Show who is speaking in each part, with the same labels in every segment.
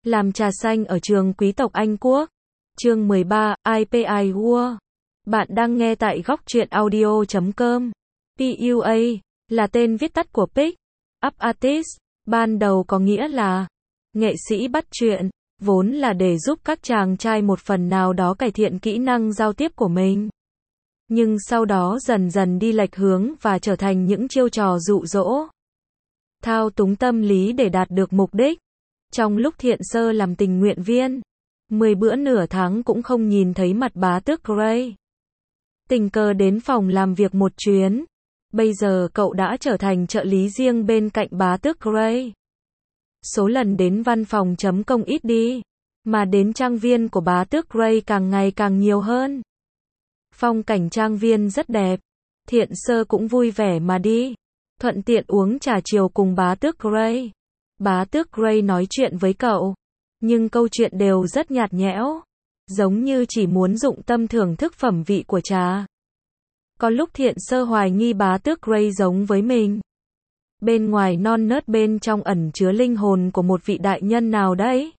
Speaker 1: Làm trà xanh ở trường quý tộc Anh Quốc. Chương 13, IPI War. Bạn đang nghe tại góc truyện audio.com. PUA là tên viết tắt của Pick Up Artist, ban đầu có nghĩa là nghệ sĩ bắt chuyện, vốn là để giúp các chàng trai một phần nào đó cải thiện kỹ năng giao tiếp của mình. Nhưng sau đó dần dần đi lệch hướng và trở thành những chiêu trò dụ dỗ, thao túng tâm lý để đạt được mục đích. Trong lúc Thiện Sơ làm tình nguyện viên, 10 bữa nửa tháng cũng không nhìn thấy mặt bá tước Gray. Tình cờ đến phòng làm việc một chuyến, bây giờ cậu đã trở thành trợ lý riêng bên cạnh bá tước Gray. Số lần đến văn phòng chấm công ít đi, mà đến trang viên của bá tước Gray càng ngày càng nhiều hơn. Phong cảnh trang viên rất đẹp, Thiện Sơ cũng vui vẻ mà đi, thuận tiện uống trà chiều cùng bá tước Gray. Bá tước Gray nói chuyện với cậu, nhưng câu chuyện đều rất nhạt nhẽo, giống như chỉ muốn dụng tâm thưởng thức phẩm vị của trà. Có lúc Thiện Sơ hoài nghi bá tước Gray giống với mình. Bên ngoài non nớt, bên trong ẩn chứa linh hồn của một vị đại nhân nào đấy.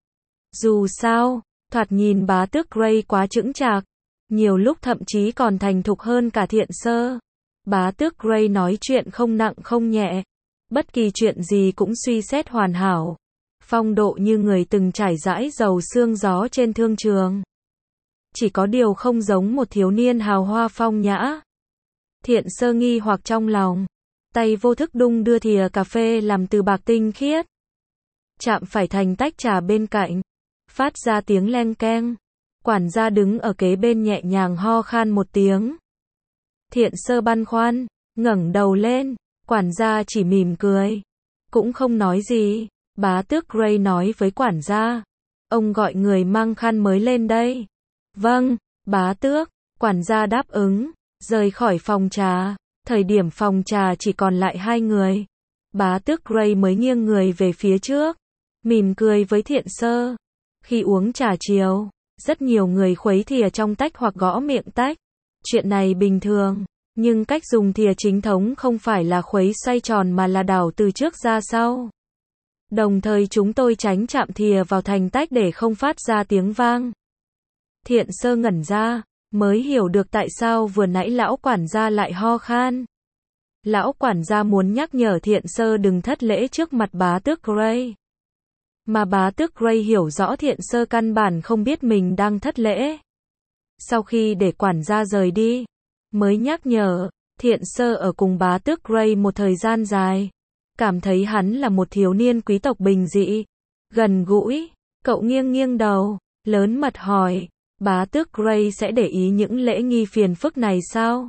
Speaker 1: Dù sao, thoạt nhìn bá tước Gray quá chững chạc, nhiều lúc thậm chí còn thành thục hơn cả Thiện Sơ. Bá tước Gray nói chuyện không nặng không nhẹ, bất kỳ chuyện gì cũng suy xét hoàn hảo, phong độ như người từng trải dãi dầu sương gió trên thương trường. Chỉ có điều không giống một thiếu niên hào hoa phong nhã. Thiện Sơ nghi hoặc trong lòng, tay vô thức đung đưa thìa cà phê làm từ bạc tinh khiết, chạm phải thành tách trà bên cạnh, phát ra tiếng leng keng. Quản gia đứng ở kế bên nhẹ nhàng ho khan một tiếng. Thiện Sơ băn khoăn, ngẩng đầu lên, quản gia chỉ mỉm cười, cũng không nói gì. Bá tước Gray nói với quản gia, ông gọi người mang khăn mới lên đây. Vâng, bá tước, quản gia đáp ứng, rời khỏi phòng trà. Thời điểm phòng trà chỉ còn lại hai người, bá tước Gray mới nghiêng người về phía trước, mỉm cười với Thiện Sơ. Khi uống trà chiều, rất nhiều người khuấy thìa trong tách hoặc gõ miệng tách. Chuyện này bình thường, nhưng cách dùng thìa chính thống không phải là khuấy xoay tròn mà là đảo từ trước ra sau. Đồng thời chúng tôi tránh chạm thìa vào thành tách để không phát ra tiếng vang. Thiện Sơ ngẩn ra, mới hiểu được tại sao vừa nãy lão quản gia lại ho khan. Lão quản gia muốn nhắc nhở Thiện Sơ đừng thất lễ trước mặt bá tước Gray. Mà bá tước Gray hiểu rõ Thiện Sơ căn bản không biết mình đang thất lễ. Sau khi để quản gia rời đi, mới nhắc nhở. Thiện Sơ ở cùng bá tước Gray một thời gian dài, cảm thấy hắn là một thiếu niên quý tộc bình dị, gần gũi. Cậu nghiêng nghiêng đầu, lớn mật hỏi, bá tước Gray sẽ để ý những lễ nghi phiền phức này sao?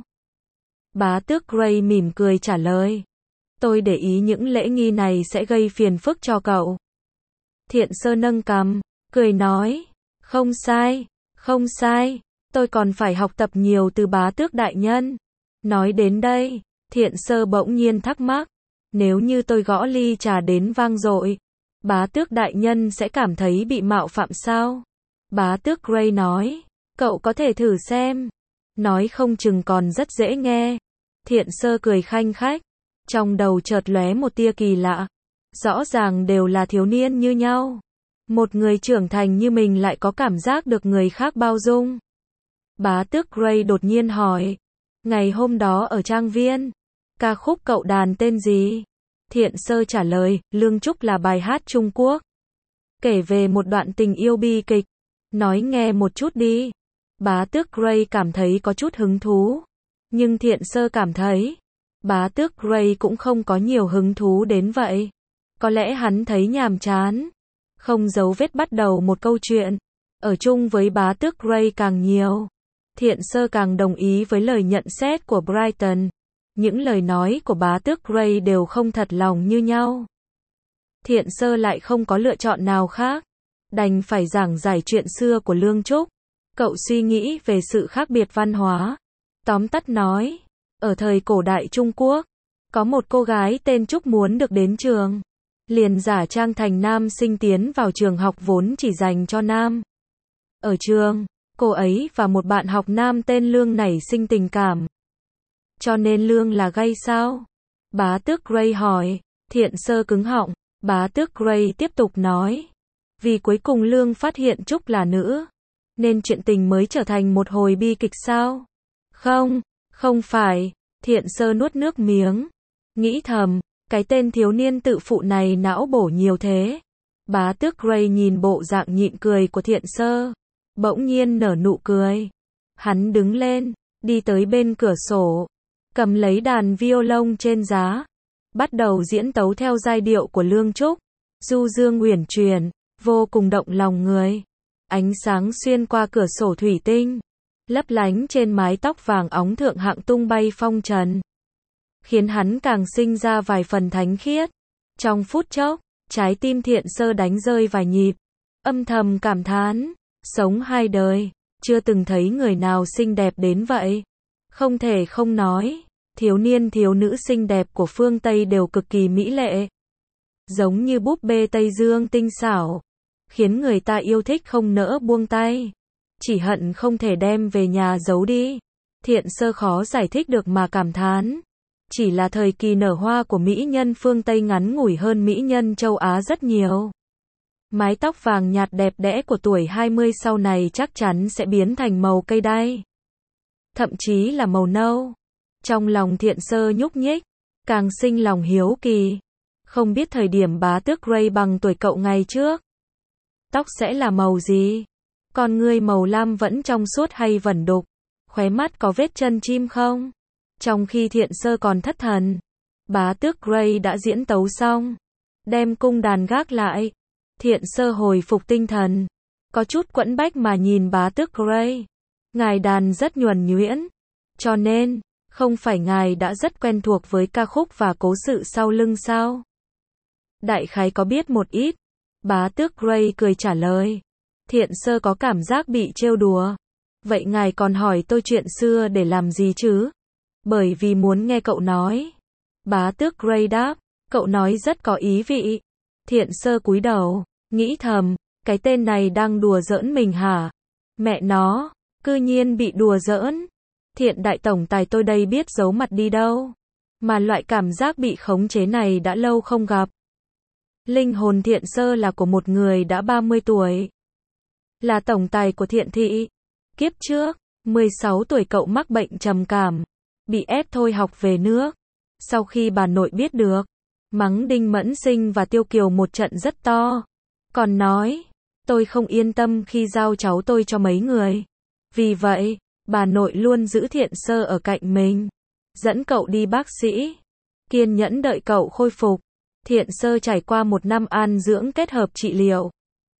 Speaker 1: Bá tước Gray mỉm cười trả lời, tôi để ý những lễ nghi này sẽ gây phiền phức cho cậu. Thiện Sơ nâng cằm, cười nói, không sai, không sai, tôi còn phải học tập nhiều từ bá tước đại nhân. Nói đến đây, Thiện Sơ bỗng nhiên thắc mắc, nếu như tôi gõ ly trà đến vang dội, bá tước đại nhân sẽ cảm thấy bị mạo phạm sao? Bá tước Gray nói, cậu có thể thử xem, nói không chừng còn rất dễ nghe. Thiện Sơ cười khanh khách, trong đầu chợt lóe một tia kỳ lạ, rõ ràng đều là thiếu niên như nhau, một người trưởng thành như mình lại có cảm giác được người khác bao dung. Bá tước Gray đột nhiên hỏi, ngày hôm đó ở trang viên, ca khúc cậu đàn tên gì? Thiện Sơ trả lời, Lương Trúc là bài hát Trung Quốc, kể về một đoạn tình yêu bi kịch. Nói nghe một chút đi. Bá tước Gray cảm thấy có chút hứng thú, nhưng Thiện Sơ cảm thấy bá tước Gray cũng không có nhiều hứng thú đến vậy. Có lẽ hắn thấy nhàm chán, không giấu vết bắt đầu một câu chuyện, ở chung với bá tước Gray càng nhiều. Thiện Sơ càng đồng ý với lời nhận xét của Brighton. Những lời nói của bá tước Gray đều không thật lòng như nhau. Thiện Sơ lại không có lựa chọn nào khác, đành phải giảng giải chuyện xưa của Lương Trúc. Cậu suy nghĩ về sự khác biệt văn hóa. Tóm tắt nói, ở thời cổ đại Trung Quốc, có một cô gái tên Trúc muốn được đến trường, liền giả trang thành nam sinh tiến vào trường học vốn chỉ dành cho nam. Ở trường, cô ấy và một bạn học nam tên Lương nảy sinh tình cảm. Cho nên Lương là gay sao? Bá tước Gray hỏi. Thiện Sơ cứng họng. Bá tước Gray tiếp tục nói, Vì cuối cùng Lương phát hiện Trúc là nữ, nên chuyện tình mới trở thành một hồi bi kịch sao? Không, không phải. Thiện Sơ nuốt nước miếng, nghĩ thầm, cái tên thiếu niên tự phụ này não bổ nhiều thế. Bá tước Gray nhìn bộ dạng nhịn cười của Thiện Sơ, bỗng nhiên nở nụ cười. Hắn đứng lên, đi tới bên cửa sổ, cầm lấy đàn violon trên giá, bắt đầu diễn tấu theo giai điệu của Lương Trúc. Du dương uyển chuyển, vô cùng động lòng người. Ánh sáng xuyên qua cửa sổ thủy tinh, lấp lánh trên mái tóc vàng óng thượng hạng tung bay phong trần, khiến hắn càng sinh ra vài phần thánh khiết. Trong phút chốc, trái tim Thiện Sơ đánh rơi vài nhịp, âm thầm cảm thán, sống hai đời, chưa từng thấy người nào xinh đẹp đến vậy. Không thể không nói, thiếu niên thiếu nữ xinh đẹp của phương Tây đều cực kỳ mỹ lệ, giống như búp bê Tây Dương tinh xảo, khiến người ta yêu thích không nỡ buông tay, chỉ hận không thể đem về nhà giấu đi. Thiện Sơ khó giải thích được mà cảm thán, chỉ là thời kỳ nở hoa của mỹ nhân phương Tây ngắn ngủi hơn mỹ nhân châu Á rất nhiều. Mái tóc vàng nhạt đẹp đẽ của tuổi 20 sau này chắc chắn sẽ biến thành màu cây đay, thậm chí là màu nâu. Trong lòng Thiện Sơ nhúc nhích, càng sinh lòng hiếu kỳ. Không biết thời điểm bá tước Gray bằng tuổi cậu ngày trước, tóc sẽ là màu gì? Con ngươi màu lam vẫn trong suốt hay vẩn đục? Khóe mắt có vết chân chim không? Trong khi Thiện Sơ còn thất thần, bá tước Gray đã diễn tấu xong, đem cung đàn gác lại. Thiện Sơ hồi phục tinh thần, có chút quẫn bách mà nhìn bá tước Gray. Ngài đàn rất nhuần nhuyễn, cho nên, không phải ngài đã rất quen thuộc với ca khúc và cố sự sau lưng sao? Đại khái có biết một ít. Bá tước Gray cười trả lời. Thiện Sơ có cảm giác bị trêu đùa. Vậy ngài còn hỏi tôi chuyện xưa để làm gì chứ? Bởi vì muốn nghe cậu nói. Bá tước Gray đáp. Cậu nói rất có ý vị. Thiện Sơ cúi đầu, nghĩ thầm, cái tên này đang đùa giỡn mình hả? Mẹ nó, cư nhiên bị đùa giỡn. Thiện đại tổng tài tôi đây biết giấu mặt đi đâu. Mà loại cảm giác bị khống chế này đã lâu không gặp. Linh hồn Thiện Sơ là của một người đã 30 tuổi. Là tổng tài của Thiện thị. Kiếp trước, 16 tuổi cậu mắc bệnh trầm cảm, bị ép thôi học về nước. Sau khi bà nội biết được, mắng Đinh Mẫn Sinh và Tiêu Kiều một trận rất to. Còn nói, tôi không yên tâm khi giao cháu tôi cho mấy người. Vì vậy, bà nội luôn giữ Thiện Sơ ở cạnh mình, dẫn cậu đi bác sĩ, kiên nhẫn đợi cậu khôi phục. Thiện Sơ trải qua một năm an dưỡng kết hợp trị liệu,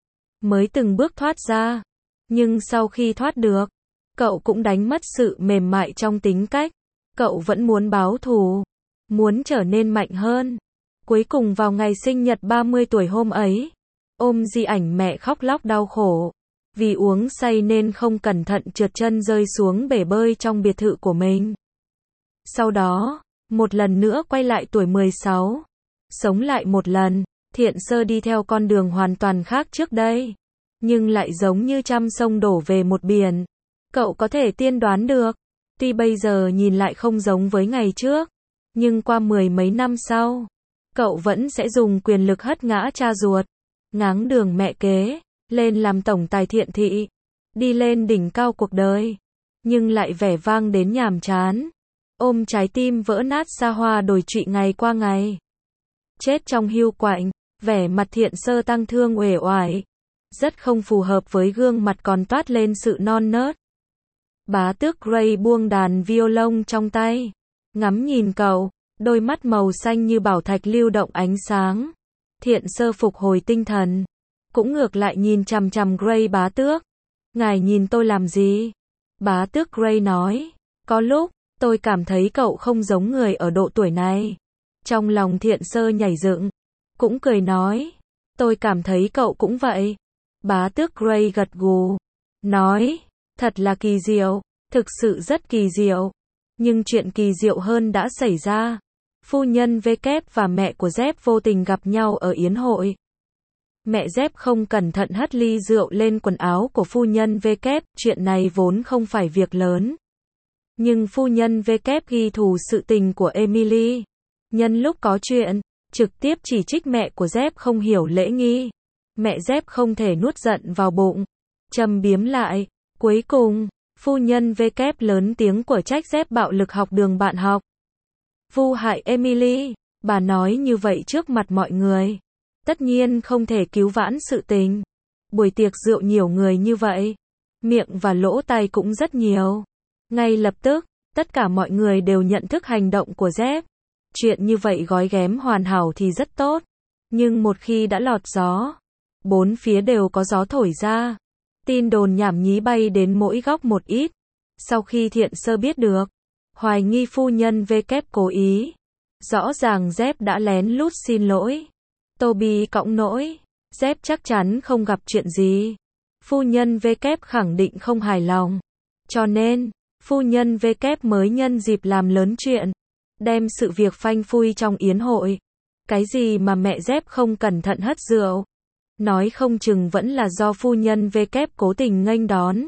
Speaker 1: mới từng bước thoát ra. Nhưng sau khi thoát được, cậu cũng đánh mất sự mềm mại trong tính cách. Cậu vẫn muốn báo thù, muốn trở nên mạnh hơn. Cuối cùng vào ngày sinh nhật 30 tuổi hôm ấy, ôm di ảnh mẹ khóc lóc đau khổ. Vì uống say nên không cẩn thận trượt chân rơi xuống bể bơi trong biệt thự của mình. Sau đó, một lần nữa quay lại tuổi 16. Sống lại một lần, Thiện Sơ đi theo con đường hoàn toàn khác trước đây. Nhưng lại giống như trăm sông đổ về một biển. Cậu có thể tiên đoán được. Tuy bây giờ nhìn lại không giống với ngày trước, nhưng qua mười mấy năm sau, cậu vẫn sẽ dùng quyền lực hất ngã cha ruột, ngáng đường mẹ kế, lên làm tổng tài Thiện thị, đi lên đỉnh cao cuộc đời, nhưng lại vẻ vang đến nhàm chán, ôm trái tim vỡ nát xa hoa đồi trụy ngày qua ngày. Chết trong hiu quạnh, vẻ mặt Thiện Sơ tăng thương uể oải, rất không phù hợp với gương mặt còn toát lên sự non nớt. Bá tước Gray buông đàn violon trong tay, ngắm nhìn cậu, đôi mắt màu xanh như bảo thạch lưu động ánh sáng. Thiện Sơ phục hồi tinh thần, cũng ngược lại nhìn chằm chằm Gray. Bá tước, ngài nhìn tôi làm gì? Bá tước Gray nói, có lúc, tôi cảm thấy cậu không giống người ở độ tuổi này. Trong lòng Thiện Sơ nhảy dựng, cũng cười nói, tôi cảm thấy cậu cũng vậy. Bá tước Gray gật gù, nói, thật là kỳ diệu, thực sự rất kỳ diệu. Nhưng chuyện kỳ diệu hơn đã xảy ra. Phu nhân Vkép và mẹ của Dép vô tình gặp nhau ở yến hội. Mẹ Dép không cẩn thận hất ly rượu lên quần áo của phu nhân Vkép, chuyện này vốn không phải việc lớn. Nhưng phu nhân Vkép ghi thù sự tình của Emily. Nhân lúc có chuyện, trực tiếp chỉ trích mẹ của Dép không hiểu lễ nghi. Mẹ dép không thể nuốt giận vào bụng. Châm biếm lại. Cuối cùng, phu nhân V kép lớn tiếng của trách dép bạo lực học đường bạn học. Vu hại Emily. Bà nói như vậy trước mặt mọi người. Tất nhiên không thể cứu vãn sự tình. Buổi tiệc rượu nhiều người như vậy. Miệng và lỗ tai cũng rất nhiều. Ngay lập tức, tất cả mọi người đều nhận thức hành động của dép. Chuyện như vậy gói ghém hoàn hảo thì rất tốt. Nhưng một khi đã lọt gió, bốn phía đều có gió thổi ra. Tin đồn nhảm nhí bay đến mỗi góc một ít. Sau khi Thiện Sơ biết được, hoài nghi phu nhân V kép cố ý. Rõ ràng dép đã lén lút xin lỗi. Toby cõng nỗi. Dép chắc chắn không gặp chuyện gì. Phu nhân V kép khẳng định không hài lòng. Cho nên, phu nhân V kép mới nhân dịp làm lớn chuyện. Đem sự việc phanh phui trong yến hội. Cái gì mà mẹ dép không cẩn thận hất rượu. Nói không chừng vẫn là do phu nhân V kép cố tình nghênh đón.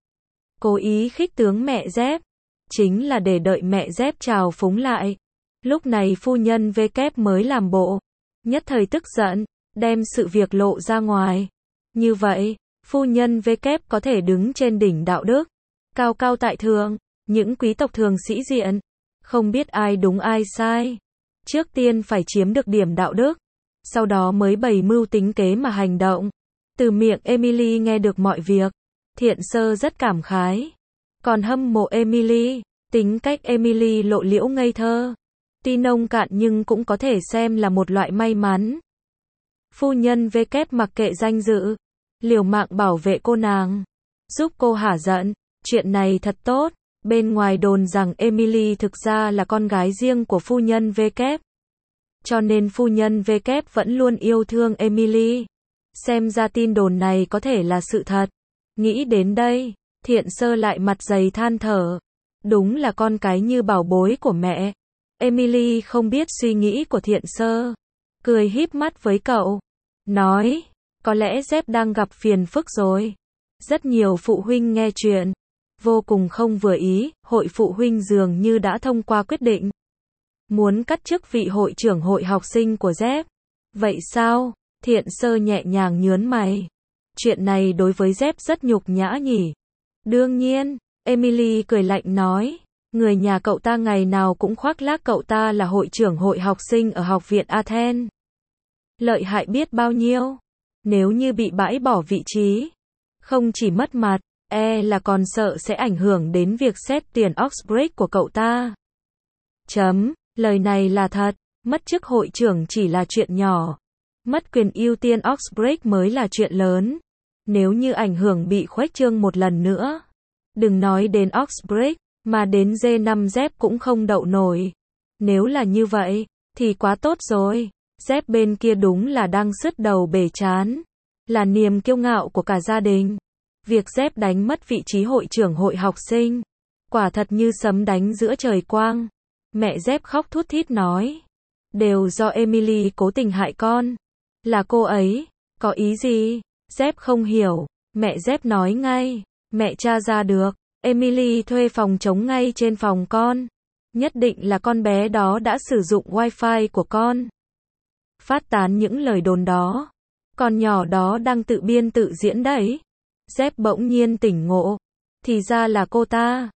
Speaker 1: Cố ý khích tướng mẹ dép. Chính là để đợi mẹ dép trào phúng lại. Lúc này phu nhân V kép mới làm bộ. Nhất thời tức giận. Đem sự việc lộ ra ngoài. Như vậy, phu nhân V kép có thể đứng trên đỉnh đạo đức. Cao cao tại thượng. Những quý tộc thường sĩ diện. Không biết ai đúng ai sai. Trước tiên phải chiếm được điểm đạo đức. Sau đó mới bày mưu tính kế mà hành động. Từ miệng Emily nghe được mọi việc. Thiện Sơ rất cảm khái. Còn hâm mộ Emily. Tính cách Emily lộ liễu ngây thơ. Tuy nông cạn nhưng cũng có thể xem là một loại may mắn. Phu nhân V kép mặc kệ danh dự. Liều mạng bảo vệ cô nàng. Giúp cô hả giận. Chuyện này thật tốt. Bên ngoài đồn rằng Emily thực ra là con gái riêng của phu nhân V kép. Cho nên phu nhân V kép vẫn luôn yêu thương Emily. Xem ra tin đồn này có thể là sự thật. Nghĩ đến đây, Thiện Sơ lại mặt dày than thở. Đúng là con cái như bảo bối của mẹ. Emily không biết suy nghĩ của Thiện Sơ. Cười híp mắt với cậu. Nói, có lẽ dép đang gặp phiền phức rồi. Rất nhiều phụ huynh nghe chuyện. Vô cùng không vừa ý, hội phụ huynh dường như đã thông qua quyết định. Muốn cắt chức vị hội trưởng hội học sinh của dép. Vậy sao? Thiện Sơ nhẹ nhàng nhớn mày. Chuyện này đối với dép rất nhục nhã nhỉ. Đương nhiên, Emily cười lạnh nói. Người nhà cậu ta ngày nào cũng khoác lác cậu ta là hội trưởng hội học sinh ở học viện Athens. Lợi hại biết bao nhiêu. Nếu như bị bãi bỏ vị trí, không chỉ mất mặt, là còn sợ sẽ ảnh hưởng đến việc xét tiền Oxbridge của cậu ta. Lời này là thật, mất chức hội trưởng chỉ là chuyện nhỏ. Mất quyền ưu tiên Oxbridge mới là chuyện lớn. Nếu như ảnh hưởng bị khuếch trương một lần nữa, đừng nói đến Oxbridge, mà đến G5 dép cũng không đậu nổi. Nếu là như vậy, thì quá tốt rồi. Dép bên kia đúng là đang sứt đầu bể trán. Là niềm kiêu ngạo của cả gia đình. Việc dép đánh mất vị trí hội trưởng hội học sinh. Quả thật như sấm đánh giữa trời quang. Mẹ dép khóc thút thít nói. Đều do Emily cố tình hại con. Là cô ấy. Có ý gì? Dép không hiểu. Mẹ dép nói ngay. Mẹ tra ra được. Emily thuê phòng trống ngay trên phòng con. Nhất định là con bé đó đã sử dụng wifi của con. Phát tán những lời đồn đó. Con nhỏ đó đang tự biên tự diễn đấy. Dép bỗng nhiên tỉnh ngộ. Thì ra là cô ta.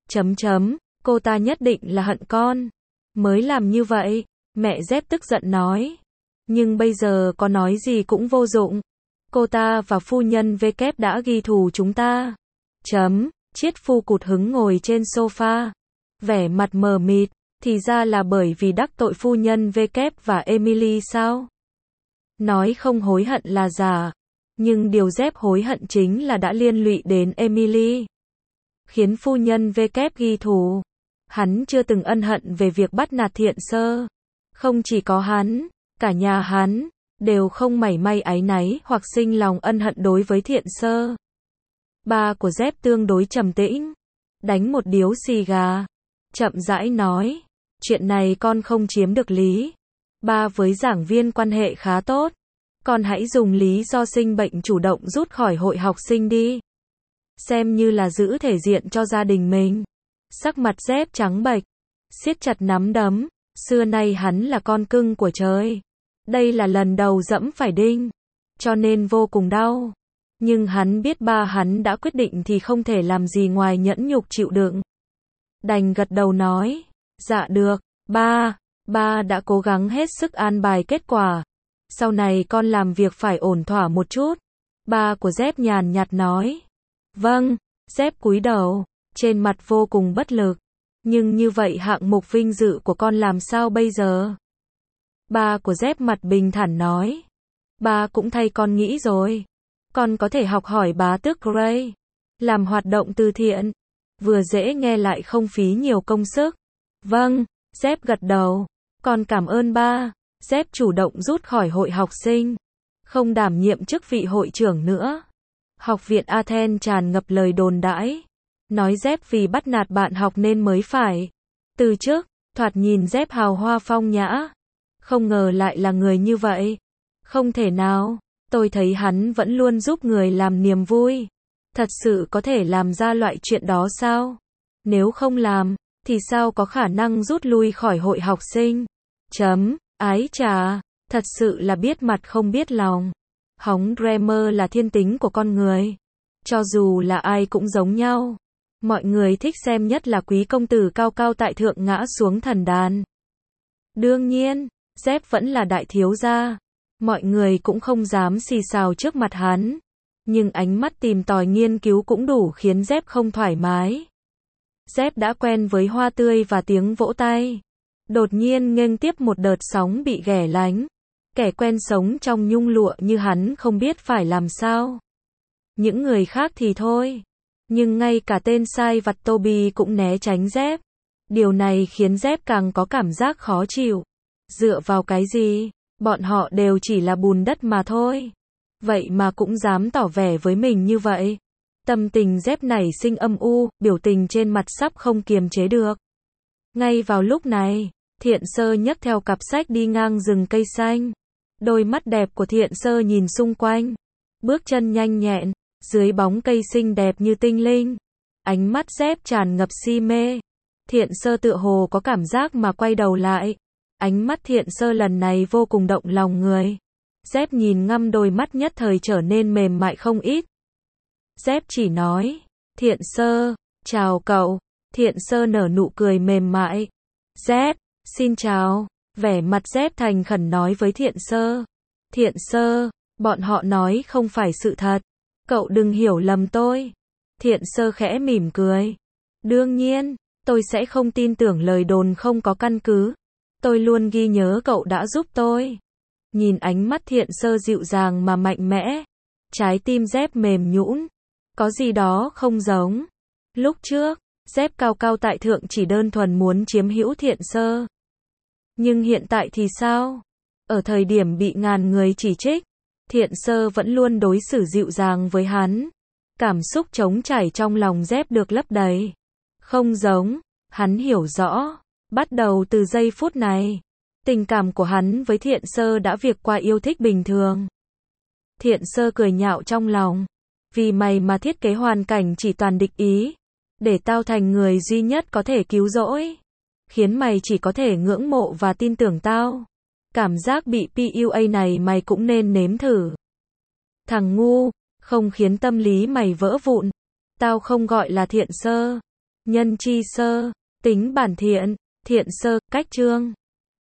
Speaker 1: Cô ta nhất định là hận con. Mới làm như vậy. Mẹ dép tức giận nói. Nhưng bây giờ có nói gì cũng vô dụng. Cô ta và phu nhân V kép đã ghi thù chúng ta. Triết phu cụt hứng ngồi trên sofa. Vẻ mặt mờ mịt. Thì ra là bởi vì đắc tội phu nhân V kép và Emily sao? Nói không hối hận là giả. Nhưng điều dép hối hận chính là đã liên lụy đến Emily. Khiến phu nhân V kép ghi thù. Hắn chưa từng ân hận về việc bắt nạt Thiện Sơ. Không chỉ có hắn, cả nhà hắn, đều không mảy may áy náy hoặc sinh lòng ân hận đối với Thiện Sơ. Ba của dép tương đối trầm tĩnh. Đánh một điếu xì gà. Chậm rãi nói. Chuyện này con không chiếm được lý. Ba với giảng viên quan hệ khá tốt. Con hãy dùng lý do sinh bệnh chủ động rút khỏi hội học sinh đi. Xem như là giữ thể diện cho gia đình mình. Sắc mặt dép trắng bệch. Siết chặt nắm đấm. Xưa nay hắn là con cưng của trời. Đây là lần đầu dẫm phải đinh. cho nên vô cùng đau. Nhưng hắn biết ba hắn đã quyết định thì không thể làm gì ngoài nhẫn nhục chịu đựng. Đành gật đầu nói, dạ được, ba đã cố gắng hết sức an bài kết quả. Sau này con làm việc phải ổn thỏa một chút. Ba của Dép nhàn nhạt nói. Vâng, Dép cúi đầu, trên mặt vô cùng bất lực. Nhưng như vậy hạng mục vinh dự của con làm sao bây giờ? Ba của Dép mặt bình thản nói. Ba cũng thay con nghĩ rồi. Con có thể học hỏi bá tước Gray. Làm hoạt động từ thiện. Vừa dễ nghe lại không phí nhiều công sức. Vâng, Dép gật đầu. Con cảm ơn ba. Dép chủ động rút khỏi hội học sinh. Không đảm nhiệm chức vị hội trưởng nữa. Học viện Athens tràn ngập lời đồn đãi. Nói Dép vì bắt nạt bạn học nên mới phải từ chức. Thoạt nhìn Dép hào hoa phong nhã. Không ngờ lại là người như vậy. Không thể nào. Tôi thấy hắn vẫn luôn giúp người làm niềm vui. Thật sự có thể làm ra loại chuyện đó sao? Nếu không làm, thì sao có khả năng rút lui khỏi hội học sinh? Ái chà, thật sự là biết mặt không biết lòng. Hóng Dreamer là thiên tính của con người. Cho dù là ai cũng giống nhau. Mọi người thích xem nhất là quý công tử cao cao tại thượng ngã xuống thần đàn. Đương nhiên, Dép vẫn là đại thiếu gia. Mọi người cũng không dám xì xào trước mặt hắn. Nhưng ánh mắt tìm tòi nghiên cứu cũng đủ khiến Dép không thoải mái. Dép đã quen với hoa tươi và tiếng vỗ tay. Đột nhiên nghênh tiếp một đợt sóng bị ghẻ lánh. Kẻ quen sống trong nhung lụa như hắn không biết phải làm sao. Những người khác thì thôi. Nhưng ngay cả tên sai vặt Toby cũng né tránh Dép. Điều này khiến Dép càng có cảm giác khó chịu. Dựa vào cái gì? Bọn họ đều chỉ là bùn đất mà thôi. Vậy mà cũng dám tỏ vẻ với mình như vậy. Tâm tình Dép nảy sinh âm u, biểu tình trên mặt sắp không kiềm chế được. Ngay vào lúc này, Thiện Sơ nhấc theo cặp sách đi ngang rừng cây xanh. Đôi mắt đẹp của Thiện Sơ nhìn xung quanh. Bước chân nhanh nhẹn, dưới bóng cây xinh đẹp như tinh linh. Ánh mắt Dép tràn ngập si mê. Thiện Sơ tựa hồ có cảm giác mà quay đầu lại. Ánh mắt Thiện Sơ lần này vô cùng động lòng người. Dép nhìn ngăm đôi mắt nhất thời trở nên mềm mại không ít. Dép chỉ nói, Thiện Sơ, chào cậu. Thiện Sơ nở nụ cười mềm mại. Dép, xin chào. Vẻ mặt Dép thành khẩn nói với Thiện Sơ. Thiện Sơ, bọn họ nói không phải sự thật. Cậu đừng hiểu lầm tôi. Thiện Sơ khẽ mỉm cười. Đương nhiên, tôi sẽ không tin tưởng lời đồn không có căn cứ. Tôi luôn ghi nhớ cậu đã giúp tôi. Nhìn ánh mắt Thiện Sơ dịu dàng mà mạnh mẽ. Trái tim Dép mềm nhũn. Có gì đó không giống. Lúc trước, Dép cao cao tại thượng chỉ đơn thuần muốn chiếm hữu Thiện Sơ. Nhưng hiện tại thì sao? Ở thời điểm bị ngàn người chỉ trích, Thiện Sơ vẫn luôn đối xử dịu dàng với hắn. Cảm xúc trống trải trong lòng Dép được lấp đầy. Không giống, hắn hiểu rõ. Bắt đầu từ giây phút này, tình cảm của hắn với Thiện Sơ đã vượt qua yêu thích bình thường. Thiện Sơ cười nhạo trong lòng. Vì mày mà thiết kế hoàn cảnh chỉ toàn địch ý. Để tao thành người duy nhất có thể cứu rỗi. Khiến mày chỉ có thể ngưỡng mộ và tin tưởng tao. Cảm giác bị PUA này mày cũng nên nếm thử. Thằng ngu, không khiến tâm lý mày vỡ vụn. Tao không gọi là Thiện Sơ. Nhân chi sơ, tính bản thiện. Thiện Sơ, cách chương.